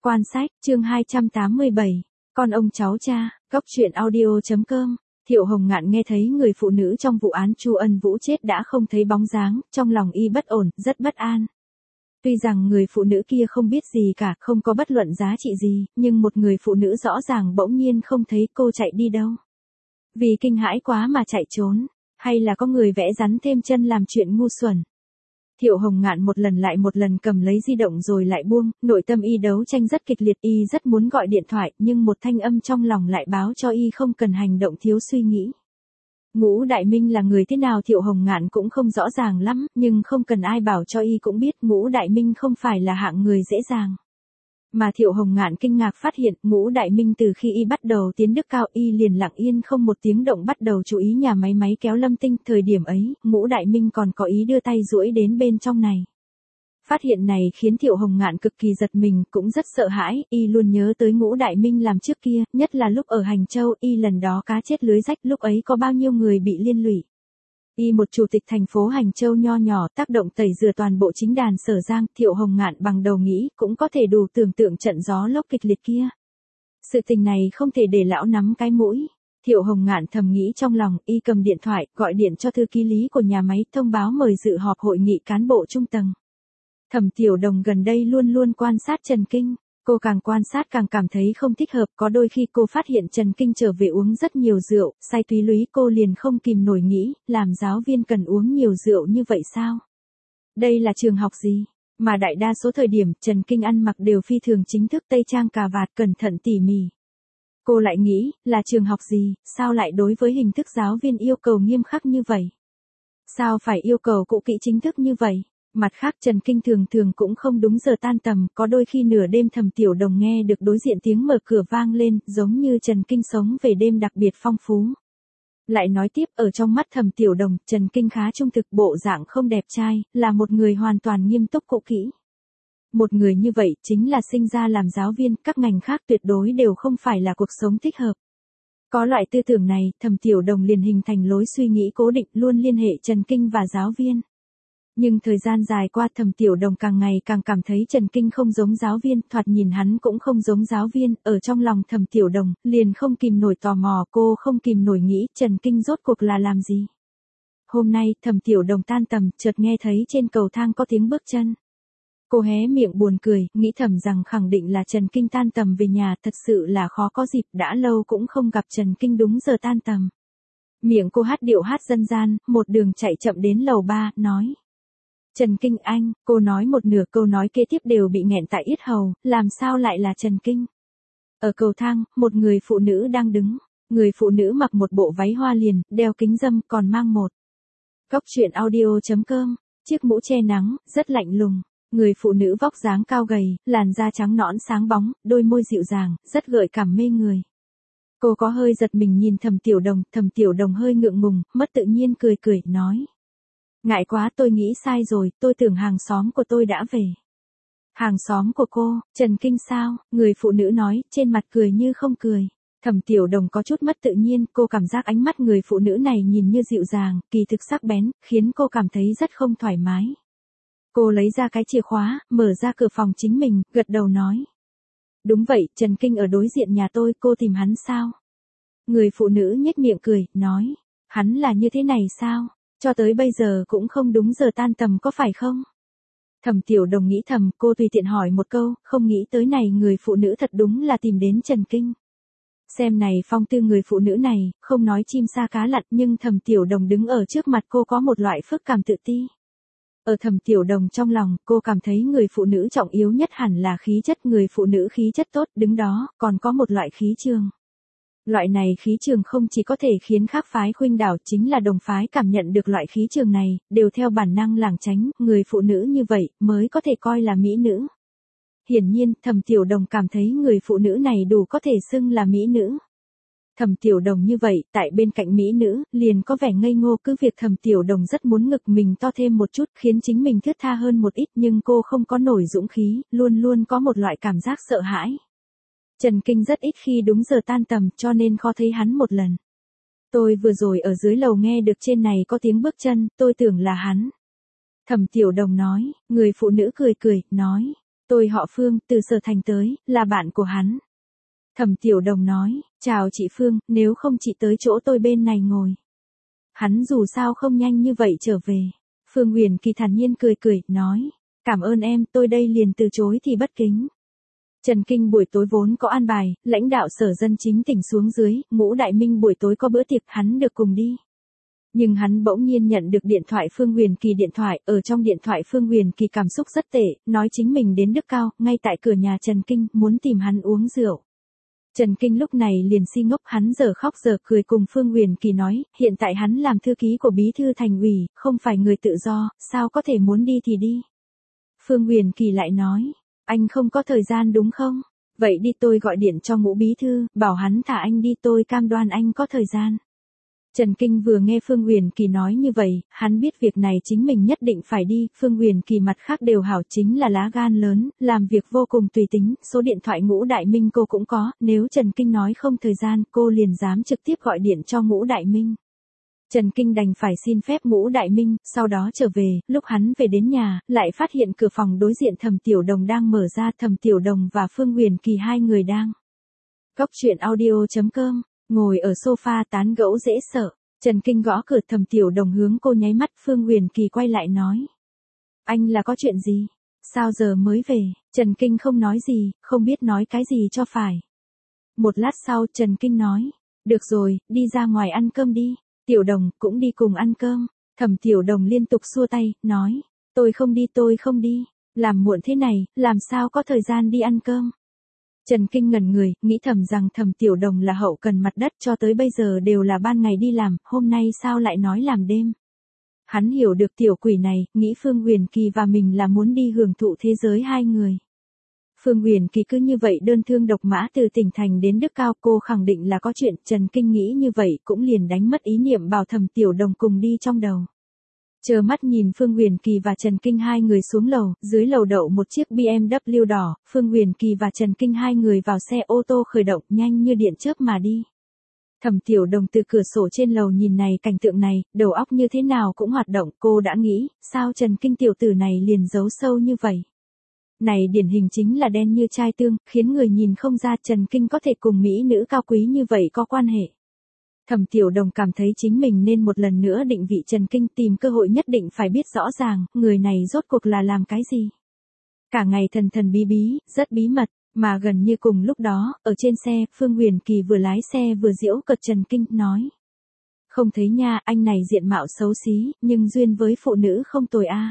Quan sách, chương 287, con ông cháu cha, góc truyện audio.com. Thiệu Hồng Ngạn nghe thấy người phụ nữ trong vụ án Chu Ân Vũ chết đã không thấy bóng dáng, trong lòng y bất ổn, rất bất an. Tuy rằng người phụ nữ kia không biết gì cả, không có bất luận giá trị gì, nhưng một người phụ nữ rõ ràng bỗng nhiên không thấy cô chạy đi đâu. Vì kinh hãi quá mà chạy trốn, hay là có người vẽ rắn thêm chân làm chuyện ngu xuẩn. Thiệu Hồng Ngạn một lần lại một lần cầm lấy di động rồi lại buông, nội tâm y đấu tranh rất kịch liệt, y rất muốn gọi điện thoại, nhưng một thanh âm trong lòng lại báo cho y không cần hành động thiếu suy nghĩ. Ngũ Đại Minh là người thế nào Thiệu Hồng Ngạn cũng không rõ ràng lắm, nhưng không cần ai bảo cho y cũng biết Ngũ Đại Minh không phải là hạng người dễ dàng. Mà Thiệu Hồng Ngạn kinh ngạc phát hiện Ngũ Đại Minh từ khi y bắt đầu tiến đức cao y liền lặng yên không một tiếng động bắt đầu chú ý nhà máy kéo Lâm Tinh. Thời điểm ấy, Ngũ Đại Minh còn có ý đưa tay duỗi đến bên trong này. Phát hiện này khiến Thiệu Hồng Ngạn cực kỳ giật mình, cũng rất sợ hãi, y luôn nhớ tới Ngũ Đại Minh làm trước kia, nhất là lúc ở Hành Châu, y lần đó cá chết lưới rách, lúc ấy có bao nhiêu người bị liên lụy. Y một chủ tịch thành phố Hành Châu nho nhỏ tác động tẩy rửa toàn bộ chính đàn Sở Giang, Thiệu Hồng Ngạn bằng đầu nghĩ cũng có thể đủ tưởng tượng trận gió lốc kịch liệt kia. Sự tình này không thể để lão nắm cái mũi. Thiệu Hồng Ngạn thầm nghĩ trong lòng, y cầm điện thoại, gọi điện cho thư ký lý của nhà máy thông báo mời dự họp hội nghị cán bộ trung tầng. Thẩm Tiểu Đồng gần đây luôn luôn quan sát Trần Kinh. Cô càng quan sát càng cảm thấy không thích hợp, có đôi khi cô phát hiện Trần Kinh trở về uống rất nhiều rượu, say túy lúy, cô liền không kìm nổi nghĩ, làm giáo viên cần uống nhiều rượu như vậy sao? Đây là trường học gì? Mà đại đa số thời điểm Trần Kinh ăn mặc đều phi thường chính thức, tây trang cà vạt cẩn thận tỉ mỉ. Cô lại nghĩ, là trường học gì, sao lại đối với hình thức giáo viên yêu cầu nghiêm khắc như vậy? Sao phải yêu cầu cũ kỹ chính thức như vậy? Mặt khác Trần Kinh thường cũng không đúng giờ tan tầm, có đôi khi nửa đêm Thẩm Tiểu Đồng nghe được đối diện tiếng mở cửa vang lên, giống như Trần Kinh sống về đêm đặc biệt phong phú. Lại nói tiếp, ở trong mắt Thẩm Tiểu Đồng, Trần Kinh khá trung thực, bộ dạng không đẹp trai, là một người hoàn toàn nghiêm túc cũ kỹ. Một người như vậy chính là sinh ra làm giáo viên, các ngành khác tuyệt đối đều không phải là cuộc sống thích hợp. Có loại tư tưởng này, Thẩm Tiểu Đồng liền hình thành lối suy nghĩ cố định, luôn liên hệ Trần Kinh và giáo viên. Nhưng thời gian dài qua Thẩm Tiểu Đồng càng ngày càng cảm thấy Trần Kinh không giống giáo viên, thoạt nhìn hắn cũng không giống giáo viên, ở trong lòng Thẩm Tiểu Đồng, liền không kìm nổi tò mò, cô không kìm nổi nghĩ Trần Kinh rốt cuộc là làm gì. Hôm nay, Thẩm Tiểu Đồng tan tầm, chợt nghe thấy trên cầu thang có tiếng bước chân. Cô hé miệng buồn cười, nghĩ thầm rằng khẳng định là Trần Kinh tan tầm về nhà, thật sự là khó có dịp, đã lâu cũng không gặp Trần Kinh đúng giờ tan tầm. Miệng cô hát điệu hát dân gian, một đường chạy chậm đến lầu 3, nói. Trần Kinh anh, cô nói một nửa câu nói kế tiếp đều bị nghẹn tại yết hầu, làm sao lại là Trần Kinh? Ở cầu thang, một người phụ nữ đang đứng, người phụ nữ mặc một bộ váy hoa liền, đeo kính râm, còn mang một góc truyện audio.com, chiếc mũ che nắng, rất lạnh lùng. Người phụ nữ vóc dáng cao gầy, làn da trắng nõn sáng bóng, đôi môi dịu dàng, rất gợi cảm mê người. Cô có hơi giật mình nhìn Thẩm Tiểu Đồng hơi ngượng ngùng, mất tự nhiên cười, nói. Ngại quá, tôi nghĩ sai rồi, tôi tưởng hàng xóm của tôi đã về. Hàng xóm của cô, Trần Kinh sao? Người phụ nữ nói, trên mặt cười như không cười. Thẩm Tiểu Đồng có chút mất tự nhiên, cô cảm giác ánh mắt người phụ nữ này nhìn như dịu dàng, kỳ thực sắc bén, khiến cô cảm thấy rất không thoải mái. Cô lấy ra cái chìa khóa, mở ra cửa phòng chính mình, gật đầu nói. Đúng vậy, Trần Kinh ở đối diện nhà tôi, cô tìm hắn sao? Người phụ nữ nhếch miệng cười, nói. Hắn là như thế này sao? Cho tới bây giờ cũng không đúng giờ tan tầm có phải không? Thẩm Tiểu Đồng nghĩ thầm, cô tùy tiện hỏi một câu, không nghĩ tới này người phụ nữ thật đúng là tìm đến Trần Kinh. Xem này phong tư người phụ nữ này, không nói chim sa cá lặn, nhưng Thẩm Tiểu Đồng đứng ở trước mặt cô có một loại phức cảm tự ti. Ở Thẩm Tiểu Đồng trong lòng, cô cảm thấy người phụ nữ trọng yếu nhất hẳn là khí chất, người phụ nữ khí chất tốt, đứng đó, còn có một loại khí trường. Loại này khí trường không chỉ có thể khiến khác phái khuynh đảo, chính là đồng phái cảm nhận được loại khí trường này, đều theo bản năng lảng tránh, người phụ nữ như vậy, mới có thể coi là mỹ nữ. Hiển nhiên, Thẩm Tiểu Đồng cảm thấy người phụ nữ này đủ có thể xưng là mỹ nữ. Thẩm Tiểu Đồng như vậy, tại bên cạnh mỹ nữ, liền có vẻ ngây ngô, cứ việc Thẩm Tiểu Đồng rất muốn ngực mình to thêm một chút, khiến chính mình thướt tha hơn một ít, nhưng cô không có nổi dũng khí, luôn có một loại cảm giác sợ hãi. Trần Kinh rất ít khi đúng giờ tan tầm, cho nên khó thấy hắn một lần. Tôi vừa rồi ở dưới lầu nghe được trên này có tiếng bước chân, tôi tưởng là hắn. Thẩm Tiểu Đồng nói, người phụ nữ cười, nói. Tôi họ Phương, từ Sở Thành tới, là bạn của hắn. Thẩm Tiểu Đồng nói, chào chị Phương, nếu không chị tới chỗ tôi bên này ngồi. Hắn dù sao không nhanh như vậy trở về. Phương Huyền Kỳ thản nhiên cười cười, nói, cảm ơn em, tôi đây liền từ chối thì bất kính. Trần Kinh buổi tối vốn có an bài, lãnh đạo Sở Dân Chính tỉnh xuống dưới, Ngũ Đại Minh buổi tối có bữa tiệc, hắn được cùng đi. Nhưng hắn bỗng nhiên nhận được điện thoại Phương Huyền Kỳ điện thoại, ở trong điện thoại Phương Huyền Kỳ cảm xúc rất tệ, nói chính mình đến Đức Cao, ngay tại cửa nhà Trần Kinh, muốn tìm hắn uống rượu. Trần Kinh lúc này liền si ngốc, hắn giờ khóc giờ cười cùng Phương Huyền Kỳ nói, hiện tại hắn làm thư ký của bí thư thành ủy, không phải người tự do, sao có thể muốn đi thì đi. Phương Huyền Kỳ lại nói, anh không có thời gian đúng không? Vậy đi tôi gọi điện cho Ngũ bí thư, bảo hắn thả anh đi, tôi cam đoan anh có thời gian. Trần Kinh vừa nghe Phương Huyền Kỳ nói như vậy, hắn biết việc này chính mình nhất định phải đi, Phương Huyền Kỳ mặt khác đều hảo chính là lá gan lớn, làm việc vô cùng tùy tính, số điện thoại Ngũ Đại Minh cô cũng có, nếu Trần Kinh nói không thời gian, cô liền dám trực tiếp gọi điện cho Ngũ Đại Minh. Trần Kinh đành phải xin phép Ngũ Đại Minh, sau đó trở về, lúc hắn về đến nhà, lại phát hiện cửa phòng đối diện Thẩm Tiểu Đồng đang mở ra, Thẩm Tiểu Đồng và Phương Huyền Kỳ hai người đang. Góc truyện audio.com, ngồi ở sofa tán gẫu dễ sợ. Trần Kinh gõ cửa, Thẩm Tiểu Đồng hướng cô nháy mắt, Phương Huyền Kỳ quay lại nói. Anh là có chuyện gì? Sao giờ mới về? Trần Kinh không nói gì, không biết nói cái gì cho phải. Một lát sau Trần Kinh nói. Được rồi, đi ra ngoài ăn cơm đi. Tiểu Đồng cũng đi cùng ăn cơm. Thẩm Tiểu Đồng liên tục xua tay, nói. Tôi không đi. Làm muộn thế này, làm sao có thời gian đi ăn cơm? Trần Kinh ngẩn người, nghĩ thầm rằng Thẩm Tiểu Đồng là hậu cần mặt đất, cho tới bây giờ đều là ban ngày đi làm, hôm nay sao lại nói làm đêm. Hắn hiểu được tiểu quỷ này, nghĩ Phương Huyền Kỳ và mình là muốn đi hưởng thụ thế giới hai người. Phương Huyền Kỳ cứ như vậy đơn thương độc mã từ tỉnh thành đến Đức Cao, cô khẳng định là có chuyện, Trần Kinh nghĩ như vậy cũng liền đánh mất ý niệm bảo Thẩm Tiểu Đồng cùng đi trong đầu. Chờ mắt nhìn Phương Huyền Kỳ và Trần Kinh hai người xuống lầu, dưới lầu đậu một chiếc BMW đỏ, Phương Huyền Kỳ và Trần Kinh hai người vào xe ô tô khởi động, nhanh như điện chớp mà đi. Thẩm Tiểu Đồng từ cửa sổ trên lầu nhìn này cảnh tượng này, đầu óc như thế nào cũng hoạt động, cô đã nghĩ, sao Trần Kinh tiểu tử này liền giấu sâu như vậy. Này điển hình chính là đen như chai tương, khiến người nhìn không ra Trần Kinh có thể cùng mỹ nữ cao quý như vậy có quan hệ. Thẩm Tiểu Đồng cảm thấy chính mình nên một lần nữa định vị Trần Kinh, tìm cơ hội nhất định phải biết rõ ràng, người này rốt cuộc là làm cái gì. Cả ngày thần thần bí bí, rất bí mật, mà gần như cùng lúc đó, ở trên xe, Phương Huyền Kỳ vừa lái xe vừa giễu cợt Trần Kinh, nói. Không thấy nha, anh này diện mạo xấu xí, nhưng duyên với phụ nữ không tồi a.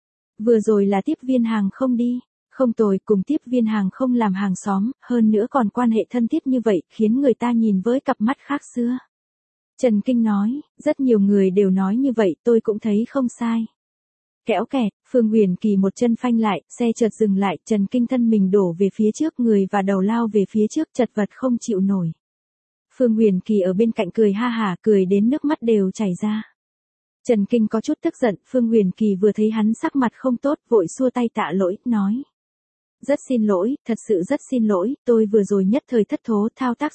Vừa rồi là tiếp viên hàng không đi. Không tồi, cùng tiếp viên hàng không làm hàng xóm, hơn nữa còn quan hệ thân thiết như vậy, khiến người ta nhìn với cặp mắt khác xưa. Trần Kinh nói, rất nhiều người đều nói như vậy, tôi cũng thấy không sai. Kẽo kẹt, Phương Huyền Kỳ một chân phanh lại, xe chợt dừng lại, Trần Kinh thân mình đổ về phía trước, người và đầu lao về phía trước, chật vật không chịu nổi. Phương Huyền Kỳ ở bên cạnh cười ha hả, cười đến nước mắt đều chảy ra. Trần Kinh có chút tức giận, Phương Huyền Kỳ vừa thấy hắn sắc mặt không tốt, vội xua tay tạ lỗi, nói. Rất xin lỗi, thật sự rất xin lỗi, tôi vừa rồi nhất thời thất thố, thao tác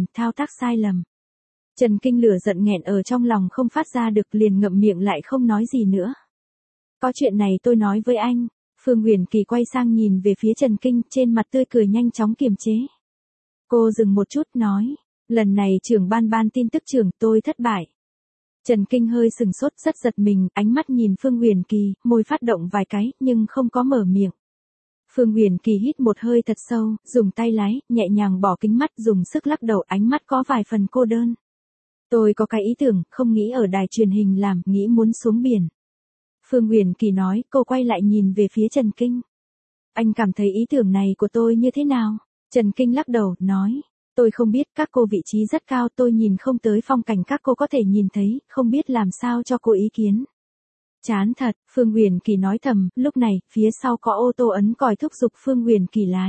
sai lầm. Trần Kinh lửa giận nghẹn ở trong lòng không phát ra được, liền ngậm miệng lại không nói gì nữa. Có chuyện này tôi nói với anh. Phương Huyền Kỳ quay sang nhìn về phía Trần Kinh, trên mặt tươi cười nhanh chóng kiềm chế. Cô dừng một chút, nói. Lần này trưởng ban tin tức trưởng, tôi thất bại. Trần Kinh hơi sừng sốt, rất giật mình, ánh mắt nhìn Phương Huyền Kỳ, môi phát động vài cái, nhưng không có mở miệng. Phương Huyền Kỳ hít một hơi thật sâu, dùng tay lái, nhẹ nhàng bỏ kính mắt, dùng sức lắc đầu, ánh mắt có vài phần cô đơn. Tôi có cái ý tưởng, không nghĩ ở đài truyền hình làm, nghĩ muốn xuống biển. Phương Huyền Kỳ nói, cô quay lại nhìn về phía Trần Kinh. Anh cảm thấy ý tưởng này của tôi như thế nào? Trần Kinh lắc đầu, nói. Tôi không biết, các cô vị trí rất cao, tôi nhìn không tới phong cảnh các cô có thể nhìn thấy, không biết làm sao cho cô ý kiến. Chán thật, Phương Huyền Kỳ nói thầm, lúc này, phía sau có ô tô ấn còi thúc giục Phương Huyền Kỳ lái.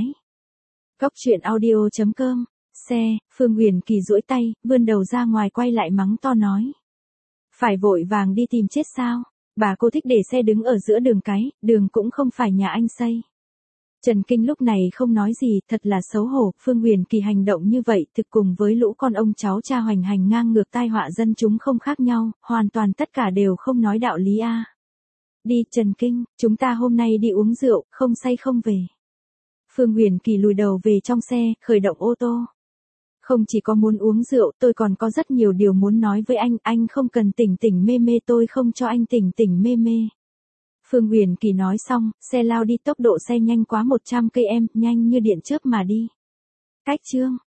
Góc truyện audio.com, xe, Phương Huyền Kỳ duỗi tay, vươn đầu ra ngoài quay lại mắng to nói. Phải vội vàng đi tìm chết sao? Bà cô thích để xe đứng ở giữa đường cái, đường cũng không phải nhà anh xây. Trần Kinh lúc này không nói gì, thật là xấu hổ, Phương Huyền Kỳ hành động như vậy thực cùng với lũ con ông cháu cha hoành hành ngang ngược tai họa dân chúng không khác nhau, hoàn toàn tất cả đều không nói đạo lý a. Đi Trần Kinh, chúng ta hôm nay đi uống rượu, không say không về. Phương Huyền Kỳ lùi đầu về trong xe, khởi động ô tô. Không chỉ có muốn uống rượu, tôi còn có rất nhiều điều muốn nói với anh không cần tỉnh tỉnh mê mê, tôi không cho anh tỉnh tỉnh mê mê. Phương Huyền Kỳ nói xong, xe lao đi, tốc độ xe nhanh quá 100 km, nhanh như điện chớp mà đi. Cách chương